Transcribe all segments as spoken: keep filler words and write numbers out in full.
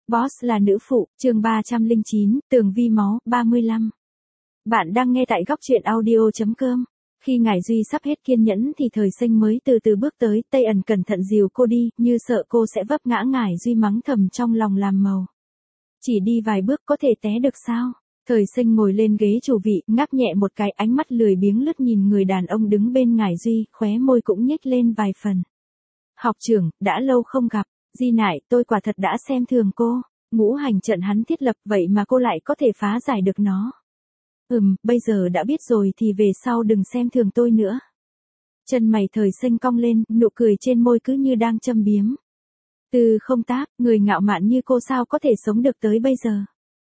Boss là nữ phụ, chương ba trăm lẻ chín, tường vi máu, ba mươi lăm. Bạn đang nghe tại góc truyện audio chấm com. Khi Ngải Duy sắp hết kiên nhẫn thì Thời Sinh mới từ từ bước tới, Tây Ẩn cẩn thận dìu cô đi, như sợ cô sẽ vấp ngã. Ngải Duy mắng thầm trong lòng làm màu. Chỉ đi vài bước có thể té được sao? Thời Sinh ngồi lên ghế chủ vị, ngáp nhẹ một cái, ánh mắt lười biếng lướt nhìn người đàn ông đứng bên Ngải Duy, khóe môi cũng nhếch lên vài phần. Học trưởng, đã lâu không gặp. Di Nại, tôi quả thật đã xem thường cô. Ngũ hành trận hắn thiết lập vậy mà cô lại có thể phá giải được nó. Ừm, bây giờ đã biết rồi thì về sau đừng xem thường tôi nữa. Chân mày Thời Sinh cong lên, nụ cười trên môi cứ như đang châm biếm. Từ Không Táp, người ngạo mạn như cô sao có thể sống được tới bây giờ.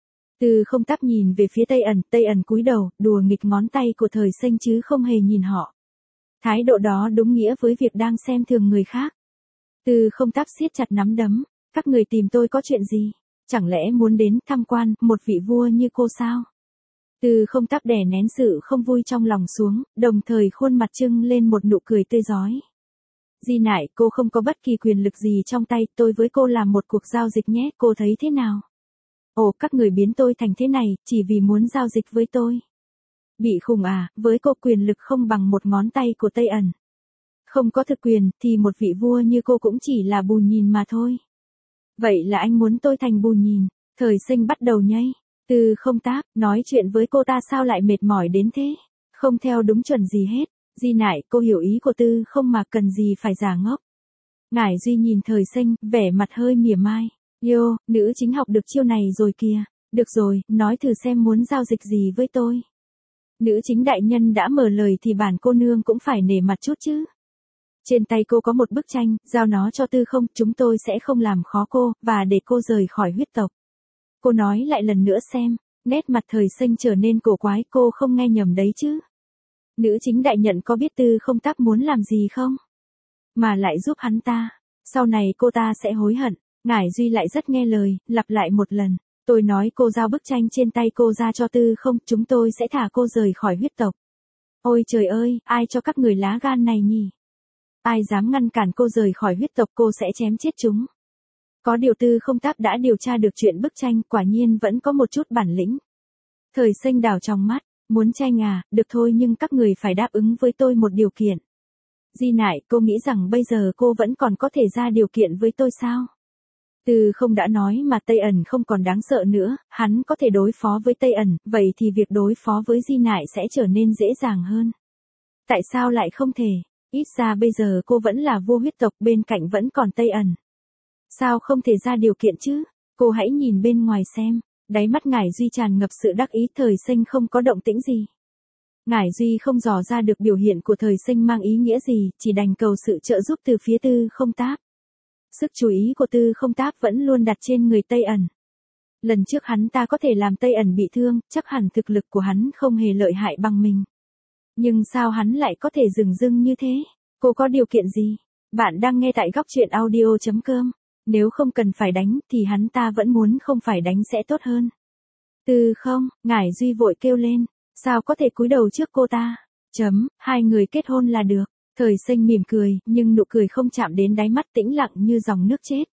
Từ Không Táp nhìn về phía Tây Ẩn, Tây Ẩn cúi đầu, đùa nghịch ngón tay của Thời Sinh chứ không hề nhìn họ. Thái độ đó đúng nghĩa với việc đang xem thường người khác. Từ Không Táp siết chặt nắm đấm, các người tìm tôi có chuyện gì? Chẳng lẽ muốn đến tham quan một vị vua như cô sao? Từ Không Táp đè nén sự không vui trong lòng xuống, đồng thời khuôn mặt trưng lên một nụ cười tươi rói. Di Nại, cô không có bất kỳ quyền lực gì trong tay, tôi với cô làm một cuộc giao dịch nhé, cô thấy thế nào? Ồ, các người biến tôi thành thế này, chỉ vì muốn giao dịch với tôi. Bị khùng à, với cô quyền lực không bằng một ngón tay của Tây Ẩn. Không có thực quyền, thì một vị vua như cô cũng chỉ là bù nhìn mà thôi. Vậy là anh muốn tôi thành bù nhìn? Thời Sinh bắt đầu nhây. Từ Không Táp, nói chuyện với cô ta sao lại mệt mỏi đến thế? Không theo đúng chuẩn gì hết. Di Nại, cô hiểu ý của Tư Không mà cần gì phải giả ngốc. Ngải Duy nhìn Thời Sinh, vẻ mặt hơi mỉa mai. Yo, nữ chính học được chiêu này rồi kìa. Được rồi, nói thử xem muốn giao dịch gì với tôi. Nữ chính đại nhân đã mở lời thì bản cô nương cũng phải nể mặt chút chứ. Trên tay cô có một bức tranh, giao nó cho Tư Không, chúng tôi sẽ không làm khó cô, và để cô rời khỏi huyết tộc. Cô nói lại lần nữa xem, nét mặt Thời Sinh trở nên cổ quái, cô không nghe nhầm đấy chứ. Nữ chính đại nhận có biết Tư Không Táp muốn làm gì không? Mà lại giúp hắn ta, sau này cô ta sẽ hối hận. Ngải Duy lại rất nghe lời, lặp lại một lần. Tôi nói cô giao bức tranh trên tay cô ra cho Tư Không, chúng tôi sẽ thả cô rời khỏi huyết tộc. Ôi trời ơi, ai cho các người lá gan này nhỉ? Ai dám ngăn cản cô rời khỏi huyết tộc, cô sẽ chém chết chúng. Có điều Tư Không Táp đã điều tra được chuyện bức tranh, quả nhiên vẫn có một chút bản lĩnh. Thời Sinh đảo trong mắt, muốn tranh à, được thôi nhưng các người phải đáp ứng với tôi một điều kiện. Di Nại, cô nghĩ rằng bây giờ cô vẫn còn có thể ra điều kiện với tôi sao? Từ Không đã nói mà Tây Ẩn không còn đáng sợ nữa, hắn có thể đối phó với Tây Ẩn, vậy thì việc đối phó với Di Nại sẽ trở nên dễ dàng hơn. Tại sao lại không thể? Ít ra bây giờ cô vẫn là vua huyết tộc, bên cạnh vẫn còn Tây Ẩn. Sao không thể ra điều kiện chứ? Cô hãy nhìn bên ngoài xem. Đáy mắt Ngải Duy tràn ngập sự đắc ý. Thời Sinh không có động tĩnh gì. Ngải Duy không dò ra được biểu hiện của Thời Sinh mang ý nghĩa gì, chỉ đành cầu sự trợ giúp từ phía Tư Không Táp. Sức chú ý của Tư Không Táp vẫn luôn đặt trên người Tây Ẩn. Lần trước hắn ta có thể làm Tây Ẩn bị thương, chắc hẳn thực lực của hắn không hề lợi hại bằng mình. Nhưng sao hắn lại có thể dửng dưng như thế? Cô có điều kiện gì? Bạn đang nghe tại góc truyện audio chấm com. Nếu không cần phải đánh thì hắn ta vẫn muốn không phải đánh sẽ tốt hơn. Từ Không, Ngải Duy vội kêu lên. Sao có thể cúi đầu trước cô ta? Chấm, hai người kết hôn là được. Thời Sinh mỉm cười, nhưng nụ cười không chạm đến đáy mắt, tĩnh lặng như dòng nước chết.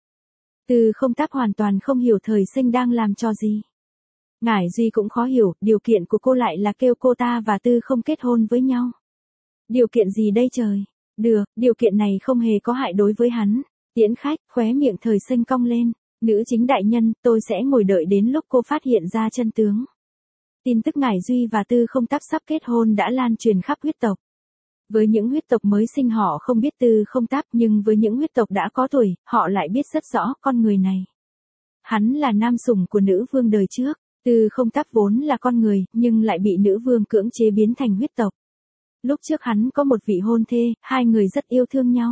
Từ Không Táp hoàn toàn không hiểu Thời Sinh đang làm trò gì. Ngải Duy cũng khó hiểu, điều kiện của cô lại là kêu cô ta và Tư Không kết hôn với nhau. Điều kiện gì đây trời? Được, điều kiện này không hề có hại đối với hắn. Tiễn khách, khóe miệng Thời Sinh cong lên. Nữ chính đại nhân, tôi sẽ ngồi đợi đến lúc cô phát hiện ra chân tướng. Tin tức Ngải Duy và Tư Không Táp sắp kết hôn đã lan truyền khắp huyết tộc. Với những huyết tộc mới sinh họ không biết Tư Không Táp, nhưng với những huyết tộc đã có tuổi, họ lại biết rất rõ con người này. Hắn là nam sủng của nữ vương đời trước. Tư Không Táp vốn là con người, nhưng lại bị nữ vương cưỡng chế biến thành huyết tộc. Lúc trước hắn có một vị hôn thê, hai người rất yêu thương nhau.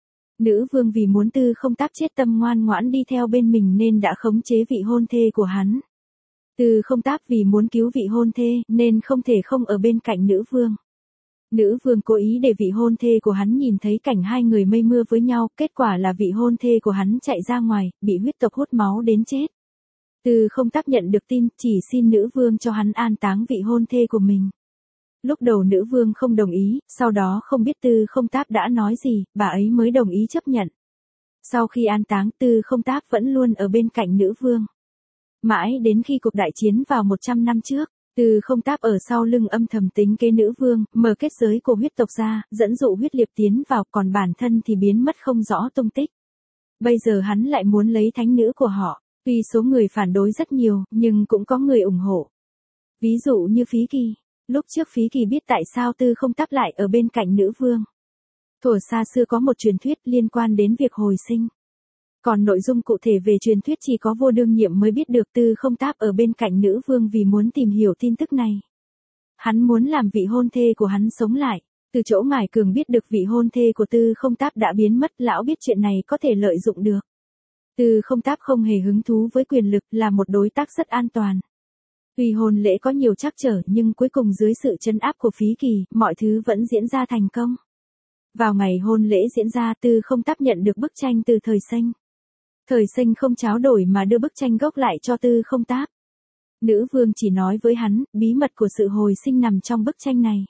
Nữ vương vì muốn Tư Không Táp chết tâm ngoan ngoãn đi theo bên mình nên đã khống chế vị hôn thê của hắn. Tư Không Táp vì muốn cứu vị hôn thê nên không thể không ở bên cạnh nữ vương. Nữ vương cố ý để vị hôn thê của hắn nhìn thấy cảnh hai người mây mưa với nhau, kết quả là vị hôn thê của hắn chạy ra ngoài, bị huyết tộc hút máu đến chết. Tư Không Táp nhận được tin, chỉ xin nữ vương cho hắn an táng vị hôn thê của mình. Lúc đầu nữ vương không đồng ý, sau đó không biết Tư Không Táp đã nói gì, bà ấy mới đồng ý chấp nhận. Sau khi an táng Tư Không Táp vẫn luôn ở bên cạnh nữ vương. Mãi đến khi cuộc đại chiến vào một trăm năm trước, Tư Không Táp ở sau lưng âm thầm tính kế nữ vương, mở kết giới của huyết tộc ra, dẫn dụ huyết liệp tiến vào, còn bản thân thì biến mất không rõ tung tích. Bây giờ hắn lại muốn lấy thánh nữ của họ, tuy số người phản đối rất nhiều, nhưng cũng có người ủng hộ. Ví dụ như Phí Kỳ. Lúc trước Phí Kỳ biết tại sao Tư Không Táp lại ở bên cạnh nữ vương. Thuở xa xưa có một truyền thuyết liên quan đến việc hồi sinh. Còn nội dung cụ thể về truyền thuyết chỉ có vua đương nhiệm mới biết được. Tư Không Táp ở bên cạnh nữ vương vì muốn tìm hiểu tin tức này. Hắn muốn làm vị hôn thê của hắn sống lại. Từ chỗ Ngải Cường biết được vị hôn thê của Tư Không Táp đã biến mất, lão biết chuyện này có thể lợi dụng được. Tư Không Táp không hề hứng thú với quyền lực, là một đối tác rất an toàn. Tuy hôn lễ có nhiều trắc trở nhưng cuối cùng dưới sự trấn áp của Phí Kỳ, mọi thứ vẫn diễn ra thành công. Vào ngày hôn lễ diễn ra, Tư Không Táp nhận được bức tranh từ Thời Sinh. Thời Sinh không tráo đổi mà đưa bức tranh gốc lại cho Tư Không Táp. Nữ vương chỉ nói với hắn, bí mật của sự hồi sinh nằm trong bức tranh này.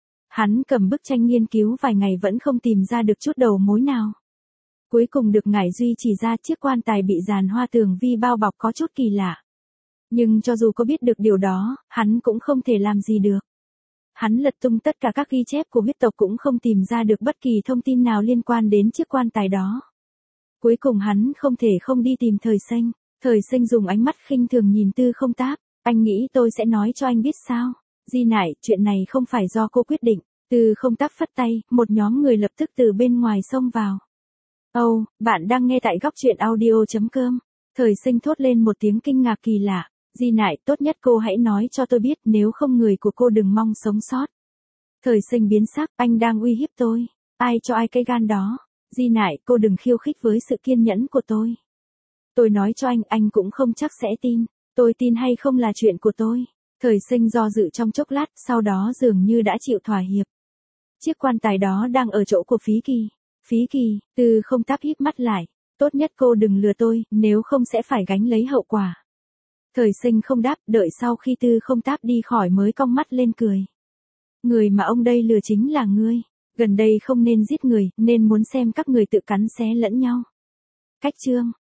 Hắn cầm bức tranh nghiên cứu vài ngày vẫn không tìm ra được chút đầu mối nào. Cuối cùng được Ngải Duy chỉ ra chiếc quan tài bị dàn hoa tường vi bao bọc có chút kỳ lạ. Nhưng cho dù có biết được điều đó, hắn cũng không thể làm gì được. Hắn lật tung tất cả các ghi chép của huyết tộc cũng không tìm ra được bất kỳ thông tin nào liên quan đến chiếc quan tài đó. Cuối cùng hắn không thể không đi tìm Thời Sinh. Thời Sinh dùng ánh mắt khinh thường nhìn Tư Không Táp. Anh nghĩ tôi sẽ nói cho anh biết sao? Di nại, chuyện này không phải do cô quyết định. Tư Không Táp phất tay, một nhóm người lập tức từ bên ngoài xông vào. Âu, oh, bạn đang nghe tại góc truyện audio chấm com. Thời Sinh thốt lên một tiếng kinh ngạc kỳ lạ. Di nại, tốt nhất cô hãy nói cho tôi biết, nếu không người của cô đừng mong sống sót. Thời Sinh biến sắc, anh đang uy hiếp tôi. Ai cho ai cái gan đó? Di nại, cô đừng khiêu khích với sự kiên nhẫn của tôi. Tôi nói cho anh, anh cũng không chắc sẽ tin. Tôi tin hay không là chuyện của tôi. Thời Sinh do dự trong chốc lát, sau đó dường như đã chịu thỏa hiệp. Chiếc quan tài đó đang ở chỗ của Phí Kỳ. Phí Kỳ, Tư Không Táp híp mắt lại. Tốt nhất cô đừng lừa tôi, nếu không sẽ phải gánh lấy hậu quả. Thời Sinh không đáp, đợi sau khi Tư Không Táp đi khỏi mới cong mắt lên cười. Người mà ông đây lừa chính là ngươi. Gần đây không nên giết người, nên muốn xem các người tự cắn xé lẫn nhau. Cách chương